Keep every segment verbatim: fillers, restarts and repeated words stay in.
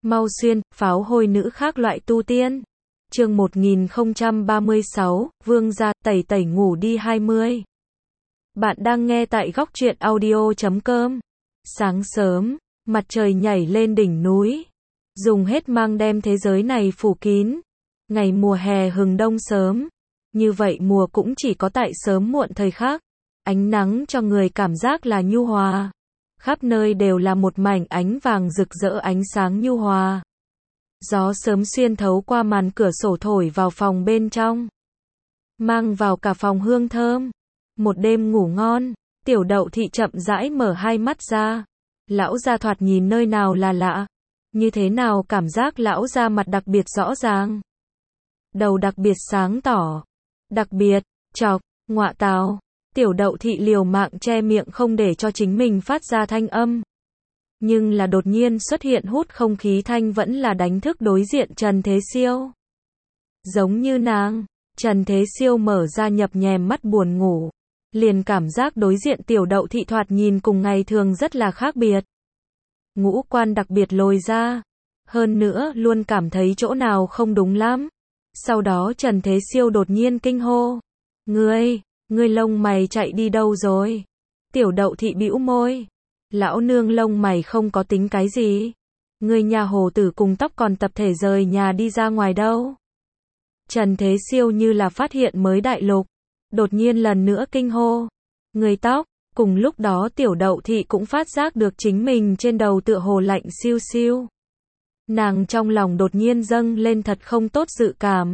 Mau xuyên, pháo hôi nữ khác loại tu tiên. Chương một nghìn không trăm ba mươi sáu, Vương gia, tẩy tẩy ngủ đi hai mươi. Bạn đang nghe tại góc truyện audio chấm com. Sáng sớm, mặt trời nhảy lên đỉnh núi, dùng hết mang đem thế giới này phủ kín. Ngày mùa hè hừng đông sớm, như vậy mùa cũng chỉ có tại sớm muộn thời khắc. Ánh nắng cho người cảm giác là nhu hòa. Khắp nơi đều là một mảnh ánh vàng rực rỡ ánh sáng nhu hòa. Gió sớm xuyên thấu qua màn cửa sổ thổi vào phòng bên trong, mang vào cả phòng hương thơm. Một đêm ngủ ngon, Tiểu Đậu Thị chậm rãi mở hai mắt ra. Lão gia thoạt nhìn nơi nào là lạ, như thế nào cảm giác lão gia mặt đặc biệt rõ ràng, đầu đặc biệt sáng tỏ, đặc biệt chọc, ngọa tào. Tiểu Đậu Thị liều mạng che miệng không để cho chính mình phát ra thanh âm. Nhưng là đột nhiên xuất hiện hút không khí thanh vẫn là đánh thức đối diện Trần Thế Siêu. Giống như nàng, Trần Thế Siêu mở ra nhập nhèm mắt buồn ngủ, liền cảm giác đối diện Tiểu Đậu Thị thoạt nhìn cùng ngày thường rất là khác biệt. Ngũ quan đặc biệt lồi ra, hơn nữa luôn cảm thấy chỗ nào không đúng lắm. Sau đó Trần Thế Siêu đột nhiên kinh hô, "Ngươi, ngươi lông mày chạy đi đâu rồi?" Tiểu Đậu Thị bĩu môi, "Lão nương lông mày không có tính cái gì. Ngươi nhà hồ tử cùng tóc còn tập thể rời nhà đi ra ngoài đâu." Trần Thế Siêu như là phát hiện mới đại lục, đột nhiên lần nữa kinh hô, "Người tóc." Cùng lúc đó Tiểu Đậu Thị cũng phát giác được chính mình trên đầu tựa hồ lạnh siêu siêu. Nàng trong lòng đột nhiên dâng lên thật không tốt dự cảm.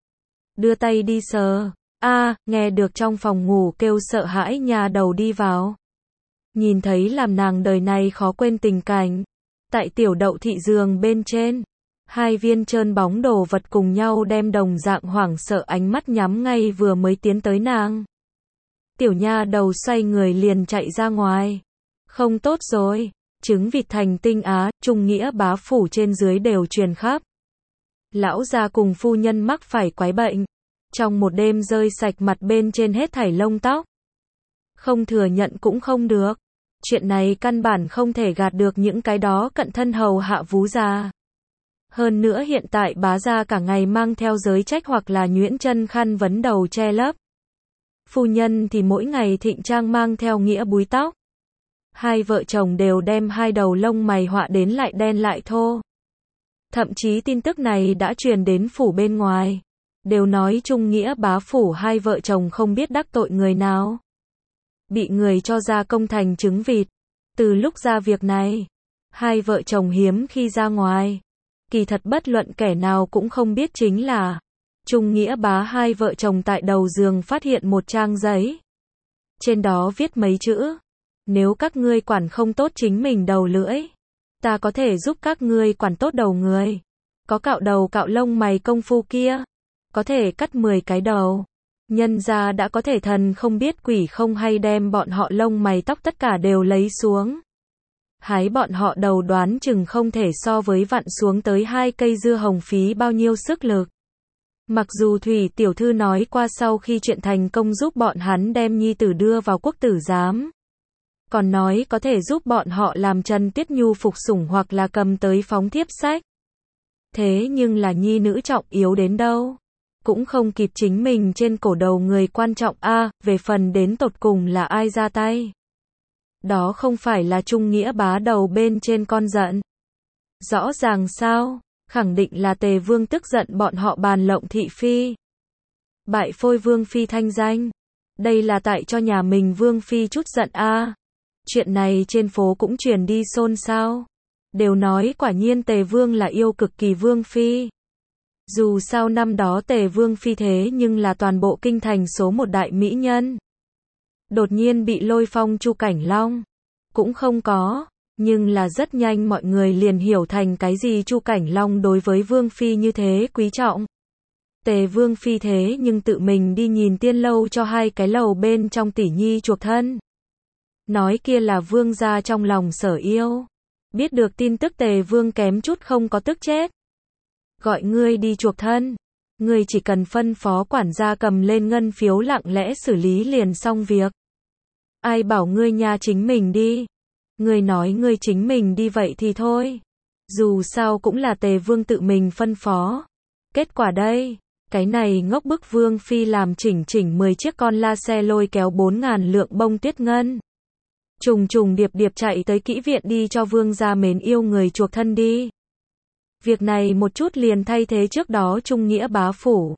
Đưa tay đi sờ, a, nghe được trong phòng ngủ kêu sợ hãi nhà đầu đi vào. Nhìn thấy làm nàng đời này khó quên tình cảnh. Tại Tiểu Đậu Thị giường bên trên, hai viên trơn bóng đồ vật cùng nhau đem đồng dạng hoảng sợ ánh mắt nhắm ngay vừa mới tiến tới nàng. Tiểu nha đầu xoay người liền chạy ra ngoài. Không tốt rồi, trứng vịt thành tinh á, trung nghĩa bá phủ trên dưới đều truyền khắp. Lão gia cùng phu nhân mắc phải quái bệnh, trong một đêm rơi sạch mặt bên trên hết thảy lông tóc. Không thừa nhận cũng không được. Chuyện này căn bản không thể gạt được những cái đó cận thân hầu hạ vú già. Hơn nữa hiện tại bá gia cả ngày mang theo giới trách hoặc là nhuyễn chân khăn vấn đầu che lấp. Phu nhân thì mỗi ngày thịnh trang mang theo nghĩa búi tóc. Hai vợ chồng đều đem hai đầu lông mày họa đến lại đen lại thô. Thậm chí tin tức này đã truyền đến phủ bên ngoài. Đều nói trung nghĩa bá phủ hai vợ chồng không biết đắc tội người nào, bị người cho ra công thành trứng vịt. Từ lúc ra việc này, hai vợ chồng hiếm khi ra ngoài. Kỳ thật bất luận kẻ nào cũng không biết chính là trung nghĩa bá hai vợ chồng tại đầu giường phát hiện một trang giấy. Trên đó viết mấy chữ: "Nếu các ngươi quản không tốt chính mình đầu lưỡi, ta có thể giúp các ngươi quản tốt đầu người. Có cạo đầu cạo lông mày công phu kia, có thể cắt mười cái đầu. Nhân gia đã có thể thần không biết quỷ không hay đem bọn họ lông mày tóc tất cả đều lấy xuống. Hái bọn họ đầu đoán chừng không thể so với vặn xuống tới hai cây dưa hồng phí bao nhiêu sức lực." Mặc dù Thủy tiểu thư nói qua sau khi chuyện thành công giúp bọn hắn đem nhi tử đưa vào quốc tử giám, còn nói có thể giúp bọn họ làm Trần Tiết Nhu phục sủng hoặc là cầm tới phóng thiếp sách. Thế nhưng là nhi nữ trọng yếu đến đâu, cũng không kịp chính mình trên cổ đầu người quan trọng a. À, về phần đến tột cùng là ai ra tay, đó không phải là trung nghĩa bá đầu bên trên con giận. Rõ ràng sao, khẳng định là Tề Vương tức giận bọn họ bàn lộng thị phi, bại phôi Vương phi thanh danh. Đây là tại cho nhà mình Vương phi chút giận a. À. Chuyện này trên phố cũng truyền đi xôn xao, đều nói quả nhiên Tề Vương là yêu cực kỳ Vương phi. Dù sao năm đó Tề Vương phi thế nhưng là toàn bộ kinh thành số một đại mỹ nhân. Đột nhiên bị lôi phong Chu Cảnh Long, cũng không có, nhưng là rất nhanh mọi người liền hiểu thành cái gì Chu Cảnh Long đối với Vương phi như thế quý trọng. Tề Vương phi thế nhưng tự mình đi nhìn tiên lâu cho hai cái lầu bên trong tỷ nhi chuộc thân. Nói kia là vương gia trong lòng sở yêu. Biết được tin tức Tề Vương kém chút không có tức chết. Gọi ngươi đi chuộc thân, ngươi chỉ cần phân phó quản gia cầm lên ngân phiếu lặng lẽ xử lý liền xong việc. Ai bảo ngươi nha chính mình đi. Ngươi nói ngươi chính mình đi vậy thì thôi. Dù sao cũng là Tề Vương tự mình phân phó. Kết quả đây, cái này ngốc bức Vương Phi làm chỉnh chỉnh mười chiếc con la xe lôi kéo bốn ngàn lượng bông tuyết ngân. Trùng trùng điệp điệp chạy tới kỹ viện đi cho Vương gia mến yêu người chuộc thân đi. Việc này một chút liền thay thế trước đó trung nghĩa bá phủ.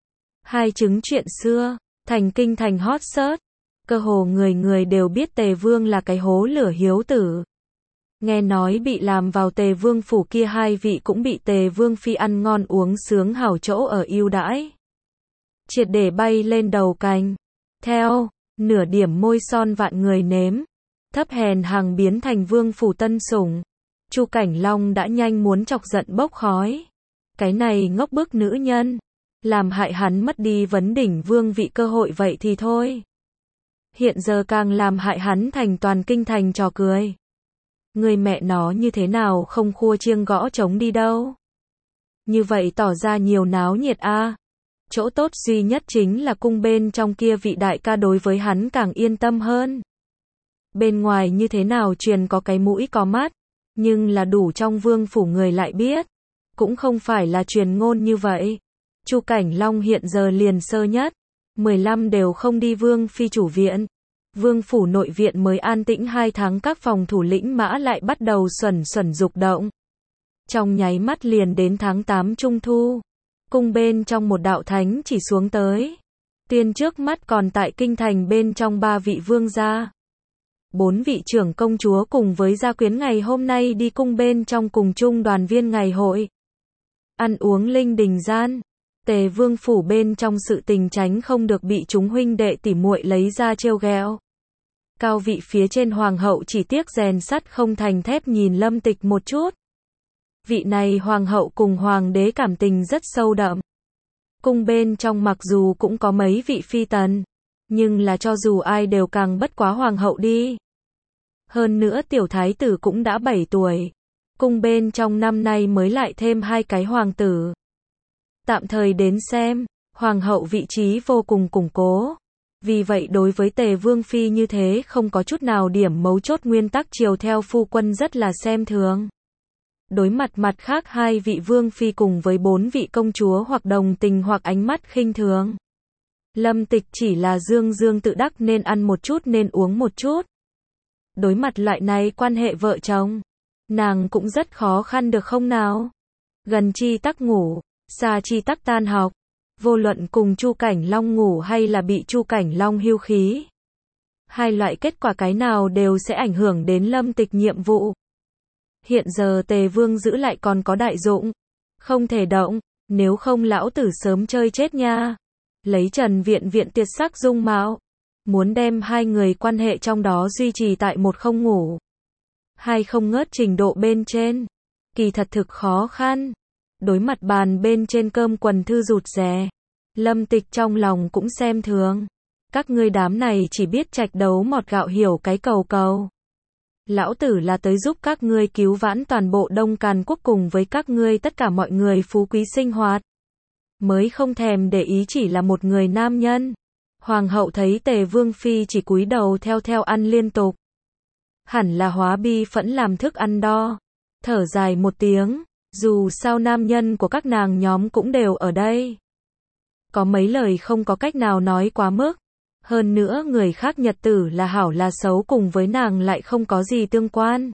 Hai chứng chuyện xưa, thành kinh thành hot search. Cơ hồ người người đều biết Tề Vương là cái hố lửa hiếu tử. Nghe nói bị làm vào Tề Vương phủ kia hai vị cũng bị Tề Vương Phi ăn ngon uống sướng hảo chỗ ở ưu đãi. Triệt để bay lên đầu cành. Theo, nửa điểm môi son vạn người nếm. Thấp hèn hàng biến thành Vương phủ tân sủng. Chu Cảnh Long đã nhanh muốn chọc giận bốc khói. Cái này ngốc bức nữ nhân. Làm hại hắn mất đi vấn đỉnh vương vị cơ hội vậy thì thôi. Hiện giờ càng làm hại hắn thành toàn kinh thành trò cười. Người mẹ nó như thế nào không khua chiêng gõ trống đi đâu. Như vậy tỏ ra nhiều náo nhiệt a. À. Chỗ tốt duy nhất chính là cung bên trong kia vị đại ca đối với hắn càng yên tâm hơn. Bên ngoài như thế nào truyền có cái mũi có mắt, nhưng là đủ trong vương phủ người lại biết. Cũng không phải là truyền ngôn như vậy. Chu Cảnh Long hiện giờ liền sơ nhất. mười lăm đều không đi Vương Phi chủ viện. Vương phủ nội viện mới an tĩnh hai tháng các phòng thủ lĩnh mã lại bắt đầu xuẩn xuẩn dục động. Trong nháy mắt liền đến tháng tám trung thu. Cung bên trong một đạo thánh chỉ xuống tới. Tiên trước mắt còn tại kinh thành bên trong ba vị vương gia. Bốn vị trưởng công chúa cùng với gia quyến ngày hôm nay đi cung bên trong cùng chung đoàn viên ngày hội. Ăn uống linh đình gian. Tề Vương phủ bên trong sự tình tránh không được bị chúng huynh đệ tỉ muội lấy ra trêu ghẹo. Cao vị phía trên hoàng hậu chỉ tiếc rèn sắt không thành thép nhìn Lâm Tịch một chút. Vị này hoàng hậu cùng hoàng đế cảm tình rất sâu đậm. Cung bên trong mặc dù cũng có mấy vị phi tần, nhưng là cho dù ai đều càng bất quá hoàng hậu đi. Hơn nữa tiểu thái tử cũng đã bảy tuổi. Cung bên trong năm nay mới lại thêm hai cái hoàng tử. Tạm thời đến xem, hoàng hậu vị trí vô cùng củng cố. Vì vậy đối với Tề Vương Phi như thế không có chút nào điểm mấu chốt nguyên tắc chiều theo phu quân rất là xem thường. Đối mặt mặt khác hai vị Vương Phi cùng với bốn vị công chúa hoặc đồng tình hoặc ánh mắt khinh thường. Lâm Tịch chỉ là dương dương tự đắc nên ăn một chút nên uống một chút. Đối mặt loại này quan hệ vợ chồng, nàng cũng rất khó khăn được không nào. Gần chi tắc ngủ, xa chi tắc tan học. Vô luận cùng Chu Cảnh Long ngủ hay là bị Chu Cảnh Long hưu khí. Hai loại kết quả cái nào đều sẽ ảnh hưởng đến Lâm Tịch nhiệm vụ. Hiện giờ Tề Vương giữ lại còn có đại dụng. Không thể động, nếu không lão tử sớm chơi chết nha. Lấy Trần Viện Viện tiệt sắc dung mạo. Muốn đem hai người quan hệ trong đó duy trì tại một không ngủ. Hai không ngớt trình độ bên trên. Kỳ thật thực khó khăn. Đối mặt bàn bên trên cơm quần thư rụt rè. Lâm Tịch trong lòng cũng xem thường. Các ngươi đám này chỉ biết trạch đấu mọt gạo hiểu cái cầu cầu. Lão tử là tới giúp các ngươi cứu vãn toàn bộ Đông Càn Quốc cùng với các ngươi tất cả mọi người phú quý sinh hoạt. Mới không thèm để ý chỉ là một người nam nhân. Hoàng hậu thấy Tề Vương Phi chỉ cúi đầu theo theo ăn liên tục. Hẳn là hóa bi phẫn làm thức ăn đo. Thở dài một tiếng. Dù sao nam nhân của các nàng nhóm cũng đều ở đây. Có mấy lời không có cách nào nói quá mức. Hơn nữa người khác nhật tử là hảo là xấu cùng với nàng lại không có gì tương quan.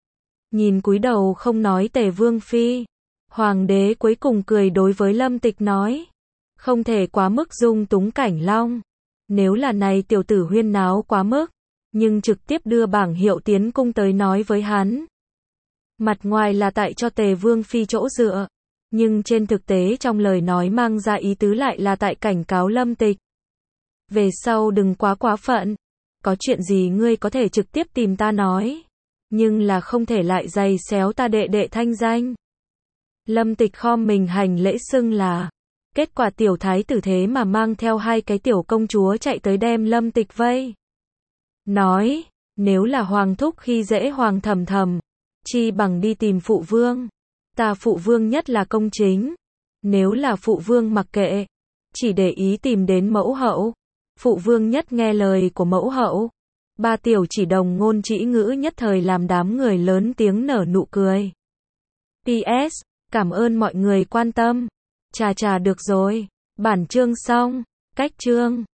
Nhìn cúi đầu không nói Tề Vương Phi. Hoàng đế cuối cùng cười đối với Lâm Tịch nói. Không thể quá mức dung túng Cảnh Long. Nếu là này tiểu tử huyên náo quá mức. Nhưng trực tiếp đưa bảng hiệu tiến cung tới nói với hắn. Mặt ngoài là tại cho Tề Vương Phi chỗ dựa. Nhưng trên thực tế trong lời nói mang ra ý tứ lại là tại cảnh cáo Lâm Tịch. Về sau đừng quá quá phận. Có chuyện gì ngươi có thể trực tiếp tìm ta nói. Nhưng là không thể lại giày xéo ta đệ đệ thanh danh. Lâm Tịch khom mình hành lễ xưng là. Kết quả tiểu thái tử thế mà mang theo hai cái tiểu công chúa chạy tới đem Lâm Tịch vây. Nói, nếu là hoàng thúc khi dễ hoàng thầm thầm. Chi bằng đi tìm phụ vương. Ta phụ vương nhất là công chính. Nếu là phụ vương mặc kệ. Chỉ để ý tìm đến mẫu hậu. Phụ vương nhất nghe lời của mẫu hậu. Ba tiểu chỉ đồng ngôn chỉ ngữ nhất thời làm đám người lớn tiếng nở nụ cười. pê ét. Cảm ơn mọi người quan tâm. Chà chà được rồi. Bản chương xong. Cách chương